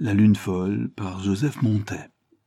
La lune folle par Joseph Montet.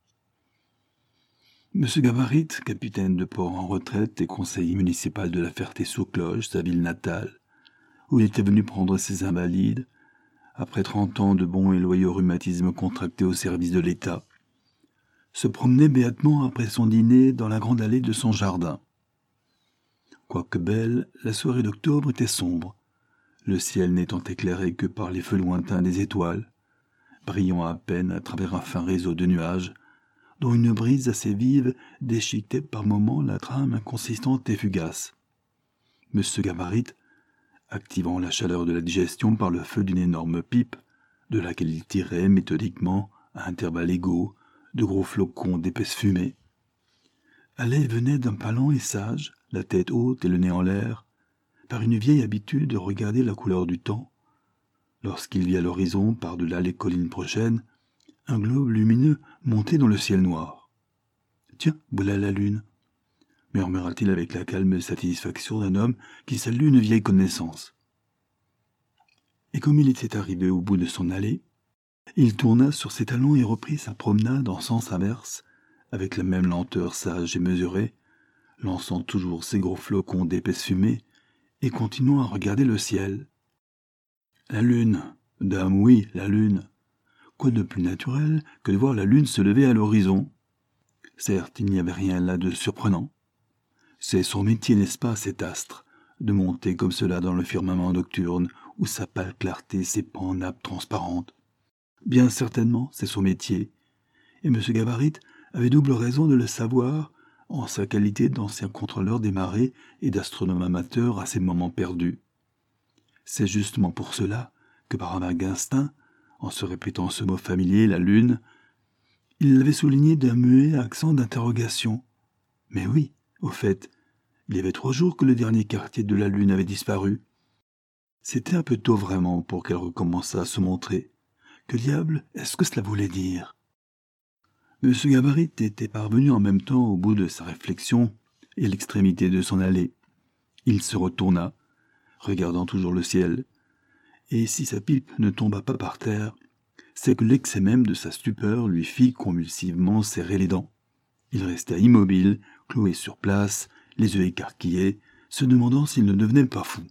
Monsieur Gabarit, capitaine de port en retraite et conseiller municipal de la Ferté-sous-Cloche, sa ville natale, où il était venu prendre ses invalides, après 30 ans de bons et loyaux rhumatismes contractés au service de l'État, se promenait béatement après son dîner dans la grande allée de son jardin. Quoique belle, la soirée d'octobre était sombre, le ciel n'étant éclairé que par les feux lointains des étoiles, brillant à peine à travers un fin réseau de nuages, dont une brise assez vive déchiquetait par moments la trame inconsistante et fugace. Monsieur Gabarit, activant la chaleur de la digestion par le feu d'une énorme pipe, de laquelle il tirait méthodiquement, à intervalles égaux, de gros flocons d'épaisse fumée, allait et venait d'un pas lent et sage, la tête haute et le nez en l'air, par une vieille habitude de regarder la couleur du temps, lorsqu'il vit à l'horizon, par-delà les collines prochaines, un globe lumineux monté dans le ciel noir. « Tiens, voilà la lune !» murmura-t-il avec la calme satisfaction d'un homme qui salue une vieille connaissance. Et comme il était arrivé au bout de son allée, il tourna sur ses talons et reprit sa promenade en sens inverse, avec la même lenteur sage et mesurée, lançant toujours ses gros flocons d'épaisse fumée et continuant à regarder le ciel. La lune, dame, oui, la lune. Quoi de plus naturel que de voir la lune se lever à l'horizon? Certes, il n'y avait rien là de surprenant. C'est son métier, n'est-ce pas, cet astre, de monter comme cela dans le firmament nocturne où sa pâle clarté s'épand en nappes transparentes. Bien certainement, c'est son métier, et M. Gabarit avait double raison de le savoir en sa qualité d'ancien contrôleur des marées et d'astronome amateur à ses moments perdus. C'est justement pour cela que par un vague instinct, en se répétant ce mot familier, la lune, il l'avait souligné d'un muet accent d'interrogation. Mais oui, au fait, il y avait 3 jours que le dernier quartier de la lune avait disparu. C'était un peu tôt vraiment pour qu'elle recommençât à se montrer. Que diable est-ce que cela voulait dire? M. Gabarit était parvenu en même temps au bout de sa réflexion et l'extrémité de son allée. Il se retourna, regardant toujours le ciel, et si sa pipe ne tomba pas par terre, c'est que l'excès même de sa stupeur lui fit convulsivement serrer les dents. Il resta immobile, cloué sur place, les yeux écarquillés, se demandant s'il ne devenait pas fou.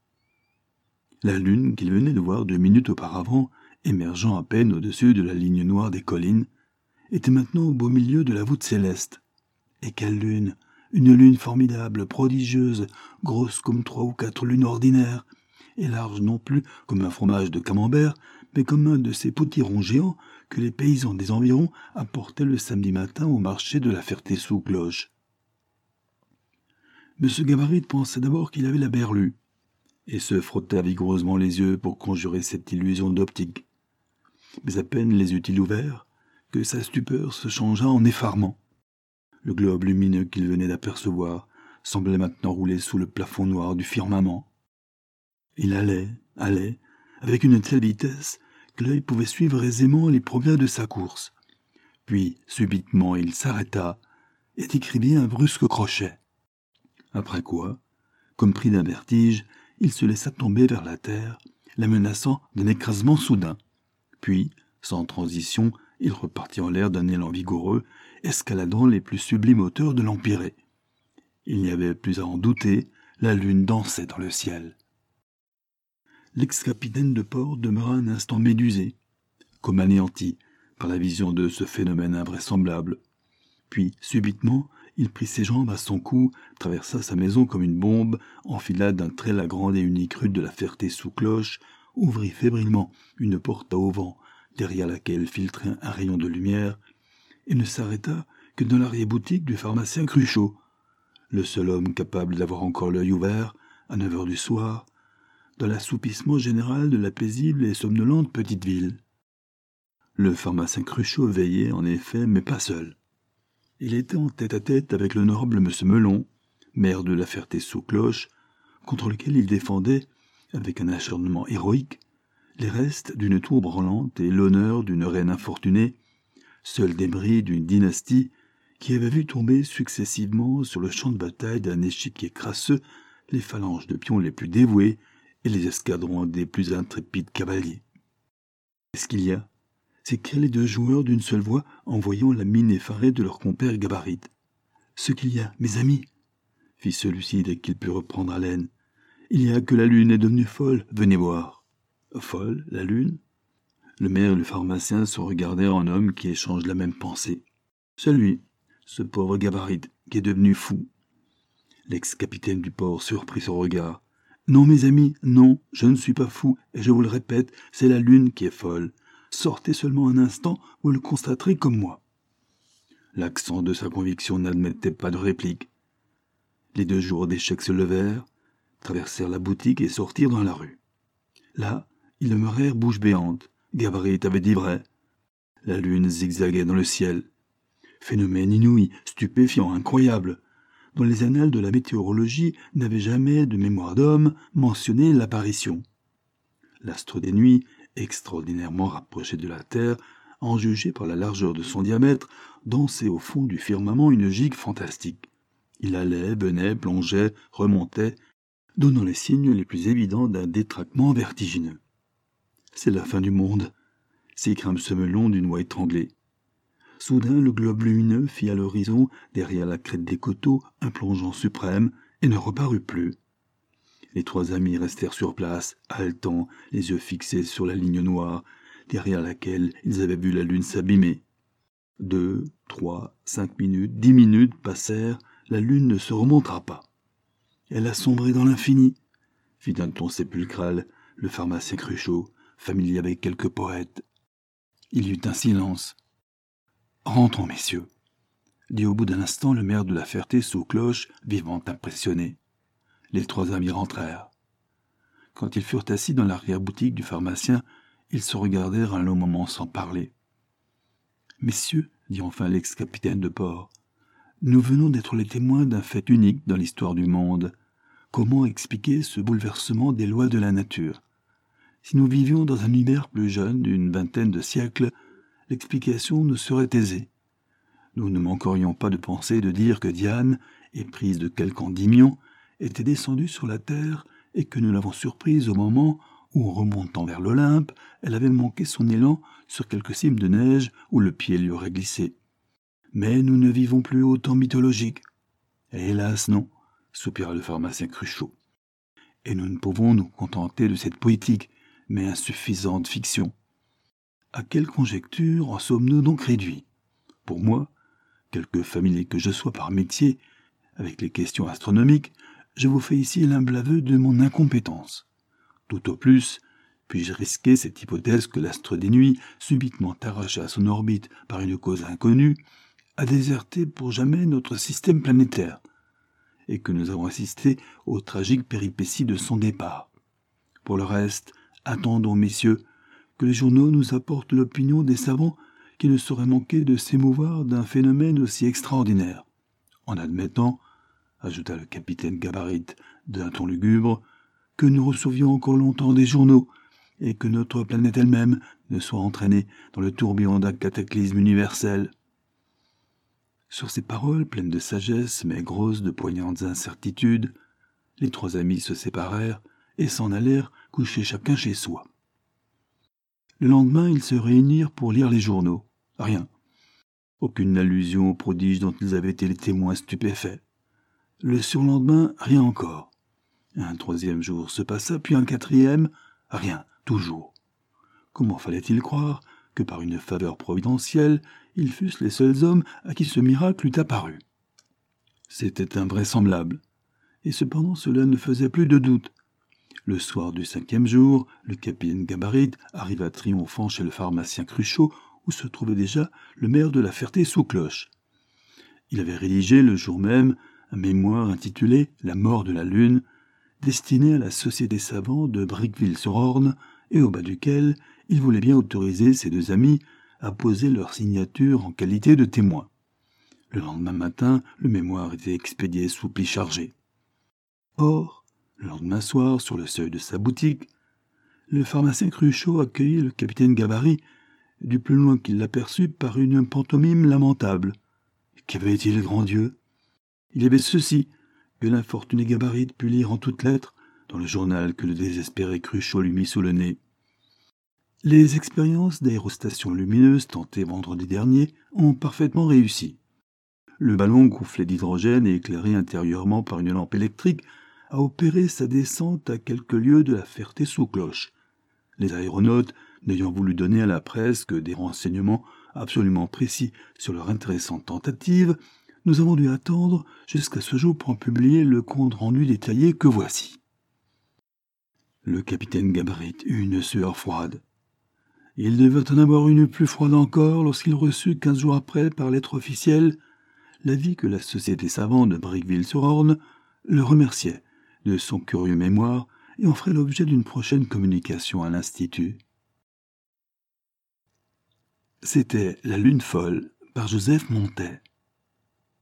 La lune qu'il venait de voir 2 minutes auparavant, émergeant à peine au-dessus de la ligne noire des collines, était maintenant au beau milieu de la voûte céleste. Et quelle lune! Une lune formidable, prodigieuse, grosse comme 3 ou 4 lunes ordinaires, et large non plus comme un fromage de camembert, mais comme un de ces potirons géants que les paysans des environs apportaient le samedi matin au marché de la Ferté-sous-Cloche. M. Gabarit pensa d'abord qu'il avait la berlue, et se frotta vigoureusement les yeux pour conjurer cette illusion d'optique. Mais à peine les eut-il ouverts que sa stupeur se changea en effarement. Le globe lumineux qu'il venait d'apercevoir semblait maintenant rouler sous le plafond noir du firmament. Il allait, avec une telle vitesse que l'œil pouvait suivre aisément les progrès de sa course. Puis, subitement, il s'arrêta et décrivit un brusque crochet. Après quoi, comme pris d'un vertige, il se laissa tomber vers la terre, la menaçant d'un écrasement soudain. Puis, sans transition, il repartit en l'air d'un élan vigoureux, escaladant les plus sublimes hauteurs de l'Empyrée. Il n'y avait plus à en douter, la lune dansait dans le ciel. L'ex-capitaine de port demeura un instant médusé, comme anéanti par la vision de ce phénomène invraisemblable. Puis, subitement, il prit ses jambes à son cou, traversa sa maison comme une bombe, enfila d'un trait la grande et unique rue de la Ferté-sous-Cloche, ouvrit fébrilement une porte à auvent, derrière laquelle filtrait un rayon de lumière, et ne s'arrêta que dans l'arrière-boutique du pharmacien Cruchot, le seul homme capable d'avoir encore l'œil ouvert, à 9 heures du soir, dans l'assoupissement général de la paisible et somnolente petite ville. Le pharmacien Cruchot veillait, en effet, mais pas seul. Il était en tête-à-tête avec l'honorable M. Melon, maire de la Ferté-sous-Cloche, contre lequel il défendait, avec un acharnement héroïque, les restes d'une tour branlante et l'honneur d'une reine infortunée, seul débris d'une dynastie qui avait vu tomber successivement sur le champ de bataille d'un échiquier crasseux les phalanges de pions les plus dévoués et les escadrons des plus intrépides cavaliers. Qu'est-ce qu'il y a? s'écrièrent les deux joueurs d'une seule voix en voyant la mine effarée de leur compère Gabarit. « Ce qu'il y a, mes amis, fit celui-ci dès qu'il put reprendre haleine. Il y a que la lune est devenue folle, venez voir. Folle, la lune? Le maire et le pharmacien se regardèrent en hommes qui échangent la même pensée. C'est lui, ce pauvre Gabarit, qui est devenu fou. L'ex-capitaine du port surprit son regard. Non, mes amis, non, je ne suis pas fou, et je vous le répète, c'est la lune qui est folle. Sortez seulement un instant, vous le constaterez comme moi. L'accent de sa conviction n'admettait pas de réplique. Les deux joueurs d'échecs se levèrent, traversèrent la boutique et sortirent dans la rue. Là, ils demeurèrent bouche béante. Gabarit avait dit vrai. La lune zigzaguait dans le ciel. Phénomène inouï, stupéfiant, incroyable, dont les annales de la météorologie n'avaient jamais, de mémoire d'homme, mentionné l'apparition. L'astre des nuits, extraordinairement rapproché de la Terre, en juger par la largeur de son diamètre, dansait au fond du firmament une gigue fantastique. Il allait, venait, plongeait, remontait, donnant les signes les plus évidents d'un détraquement vertigineux. « C'est la fin du monde !» s'écria un semelon d'une voix étranglée. Soudain, le globe lumineux fit à l'horizon, derrière la crête des coteaux, un plongeon suprême, et ne reparut plus. Les trois amis restèrent sur place, haletants, les yeux fixés sur la ligne noire, derrière laquelle ils avaient vu la lune s'abîmer. 2, 3, 5 minutes, 10 minutes passèrent, la lune ne se remontera pas. Elle a sombré dans l'infini, fit d'un ton sépulcral le pharmacien Cruchot, familier avec quelques poètes. Il y eut un silence. « Rentrons, messieurs », dit au bout d'un instant le maire de la Ferté-sous-Cloche, vivement impressionné. Les trois amis rentrèrent. Quand ils furent assis dans l'arrière-boutique du pharmacien, ils se regardèrent un long moment sans parler. « Messieurs, dit enfin l'ex-capitaine de port, nous venons d'être les témoins d'un fait unique dans l'histoire du monde. Comment expliquer ce bouleversement des lois de la nature? Si nous vivions dans un univers plus jeune, d'une vingtaine de siècles, l'explication nous serait aisée. Nous ne manquerions pas de penser et de dire que Diane, éprise de quelque endymion, était descendue sur la terre et que nous l'avons surprise au moment où, remontant vers l'Olympe, elle avait manqué son élan sur quelque cime de neige où le pied lui aurait glissé. Mais nous ne vivons plus au temps mythologique. Hélas, non, soupira le pharmacien Cruchot. Et nous ne pouvons nous contenter de cette poétique, mais insuffisante fiction. À quelle conjecture en sommes-nous donc réduits? Pour moi, quelque familier que je sois par métier, avec les questions astronomiques, je vous fais ici l'humble aveu de mon incompétence. Tout au plus, puis-je risquer cette hypothèse que l'astre des nuits, subitement arraché à son orbite par une cause inconnue, a déserté pour jamais notre système planétaire, et que nous avons assisté aux tragiques péripéties de son départ. Pour le reste, attendons, messieurs, que les journaux nous apportent l'opinion des savants qui ne sauraient manquer de s'émouvoir d'un phénomène aussi extraordinaire. En admettant, ajouta le capitaine Gabarit d'un ton lugubre, que nous recevions encore longtemps des journaux, et que notre planète elle-même ne soit entraînée dans le tourbillon d'un cataclysme universel. Sur ces paroles pleines de sagesse, mais grosses de poignantes incertitudes, les trois amis se séparèrent et s'en allèrent coucher chacun chez soi. Le lendemain, ils se réunirent pour lire les journaux. Rien. Aucune allusion aux prodiges dont ils avaient été les témoins stupéfaits. Le surlendemain, rien encore. Un troisième jour se passa, puis un quatrième, rien, toujours. Comment fallait-il croire que par une faveur providentielle, ils fussent les seuls hommes à qui ce miracle eût apparu? C'était invraisemblable. Et cependant cela ne faisait plus de doute. Le soir du 5e jour, le capitaine Gabarit arriva triomphant chez le pharmacien Cruchot, où se trouvait déjà le maire de la Ferté-sous-Cloche. Il avait rédigé le jour même un mémoire intitulé « La mort de la Lune », destiné à la Société savante de Briqueville-sur-Orne, et au bas duquel il voulait bien autoriser ses deux amis à poser leur signature en qualité de témoins. Le lendemain matin, le mémoire était expédié sous pli chargé. Or, le lendemain soir, sur le seuil de sa boutique, le pharmacien Cruchot accueillit le capitaine Gabarit, du plus loin qu'il l'aperçut, par une pantomime lamentable. Qu'avait-il, grand Dieu? Il y avait ceci, que l'infortuné Gabarit put lire en toutes lettres, dans le journal que le désespéré Cruchot lui mit sous le nez. Les expériences d'aérostation lumineuse tentées vendredi dernier ont parfaitement réussi. Le ballon gonflé d'hydrogène et éclairé intérieurement par une lampe électrique a opéré sa descente à quelques lieues de la Ferté-sous-Cloche. Les aéronautes, n'ayant voulu donner à la presse que des renseignements absolument précis sur leur intéressante tentative, nous avons dû attendre jusqu'à ce jour pour en publier le compte-rendu détaillé que voici. Le capitaine Gabarit eut une sueur froide. Il devait en avoir une plus froide encore lorsqu'il reçut 15 jours après, par lettre officielle, l'avis que la Société savante de Brickville-sur-Orne le remerciait de son curieux mémoire et en ferait l'objet d'une prochaine communication à l'Institut. C'était La Lune folle par Joseph Montet.